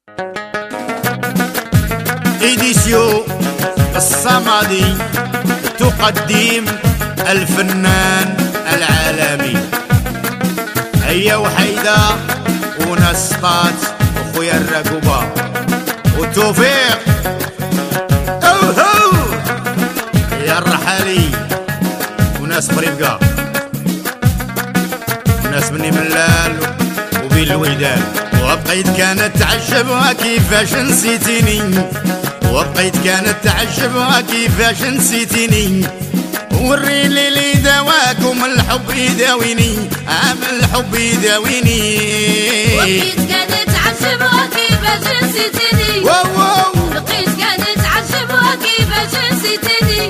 إديسيو الصمدي تقدم الفنان العالمي هيا وحيدة ونسطات وخويا الرقبة وتوفيق أوهو يا الرحالي وناس بريفقا وناس بني ملال وبين الويدان وبقيت كانت تعجبها كيفاش نسيتيني وبقيت كانت تعجبها كيفاش نسيتيني وريني لي دواكم الحب يداويني الحب يداويني وبقيت كانت تعجبها كيفاش نسيتيني بقيت كانت تعجبها كيفاش نسيتيني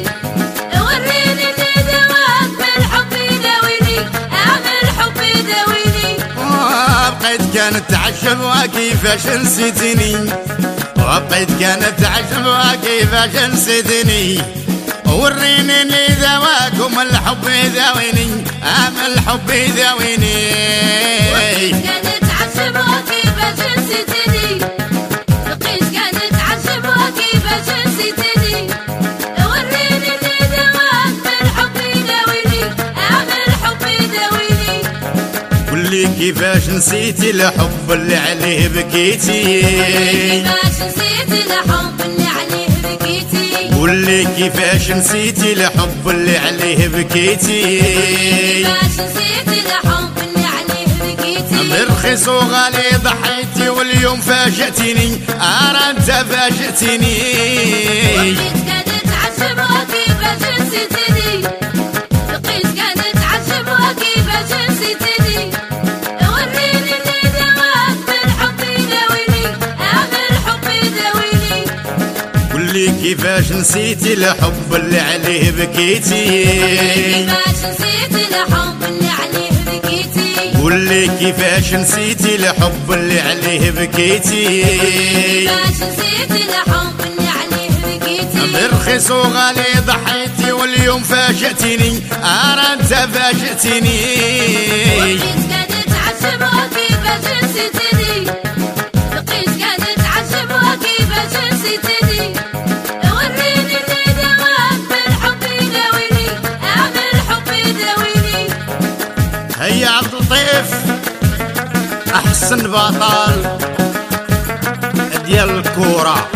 وريني لي دواك الحب يداويني الحب يداويني بقيت كانت تعجبها كيفاش نسيتيني وبقيت كانت تعجبها كيفاش نسيتني وريني لي دواكم الحب يداويني الحب يداويني وبقيت كانت تعجبها كيفاش نسيتني بقيت كانت تعجبها كيفاش نسيتني وريني لي دواك الحب يداويني الحب يداويني قولي كيفاش نسيتي الحب اللي عليه بكيتي كيفاش نسيتي الحب اللي عليه بكيتي قولي كيفاش نسيتي الحب اللي عليه بكيتي كيفاش نسيتي الحب اللي عليه بكيتي برخيص وغالي ضحيتي واليوم فاجأتيني انت فاجأتيني وبقيت كانت تعجبها كيفاش نسيتني بقيت كانت تعجبها كيفاش نسيتني وريني لي دواك الحب يداويني الحب يداويني قولي كيفاش نسيتي الحب اللي عليه بكيتي كيفاش نسيتي الحب اللي عليه بكيتي قولي كيفاش نسيتي الحب اللي عليه بكيتي كيفاش نسيتي الحب اللي عليه بكيتي برخيص وغالي ضحيتي واليوم فاجأتيني انت فاجأتيني وبقيت كانت تعجبها كيفاش نسيتني بقيت كانت تعجبها كيفاش نسيتني وريني لي دواك الحب يداويني الحب يداويني هيا عبد اللطيف احسن بطل ديال الكورة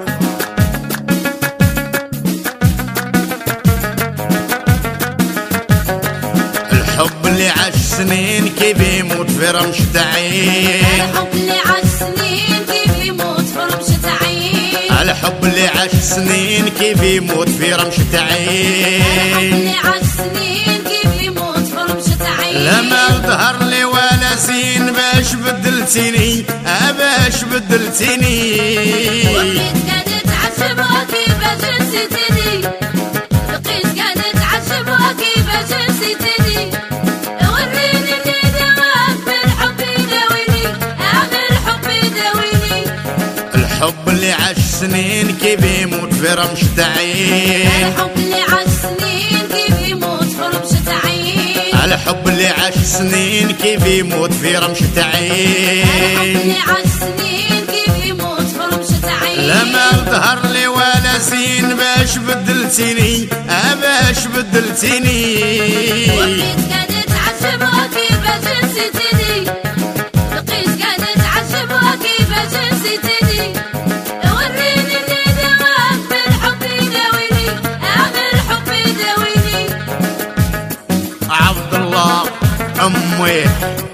الحب اللي عاش سنين كيف يموت في رمشة عين الحب اللي عاش سنين كيف يموت في رمشة عين الحب اللي عاش سنين كيف يموت في رمشة عين الحب اللي عاش سنين كيف يموت في رمشة عين لما ظهر لي ولا زين باش بدلتيني باش بدلتيني وبقيت كانت تعجبها كيفاش نسيتني بقيت كانت تعجبها كيفاش نسيتني وريني لي دواك الحب يداويني الحب يداويني الحب اللي عاش سنين كيف يموت في رمشة عين الحب اللي عاش سنين كيف يموت في رمشة عين الحب اللي عاش سنين كيف يموت في رمشة عين الحب اللي عاش سنين كيف يموت في رمشة عين لما ظهر لي ولا زين باش بدلتيني باش بدلتيني وبقيت كانت تعجبها كيفاش نسيتني بقيت كانت تعجبها كيفاش نسيتني وريني لي دواك الحب يداويني الحب يداويني عبد الله أمويح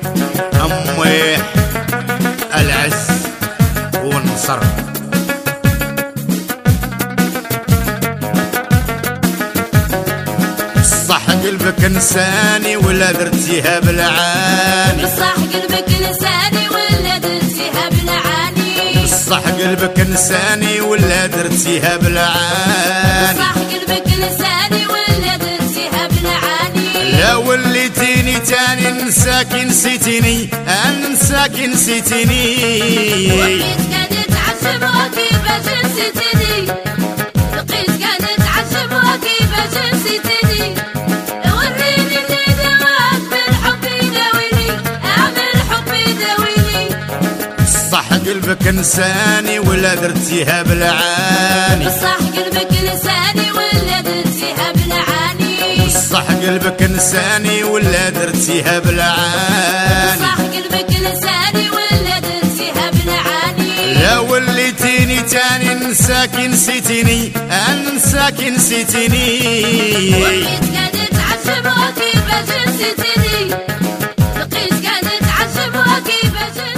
العز والنصر صح قلبك نساني ولا درتيها بالعاني بصح قلبك لساني ولا درتيها بالعاني صح قلبك نساني ولا درتيها بالعاني بصح قلبك لساني ولا درتيها بالعاني لا وليتيني تاني ننساك نسيتيني انساك نسيتيني وبقيت كانت تعجبها كيفاش نسيتني بقيت كانت تعجبها كيفاش نسيتني وريني لي دواك الحب يداويني الحب يداويني بصح قلبك نساني ولا درتيها بالعاني بصح قلبك لساني ولا درتيها بالعاني بصح قلبك نساني ولا درتيها بالعاني بصح قلبك لساني ولا درتيها بالعاني لا وليتيني تاني نساك نسيتيني انساك نسيتيني بقيت قاعدة تعذب وكيفاش نسيتيني بقيت قاعدة تعذب وكيفاش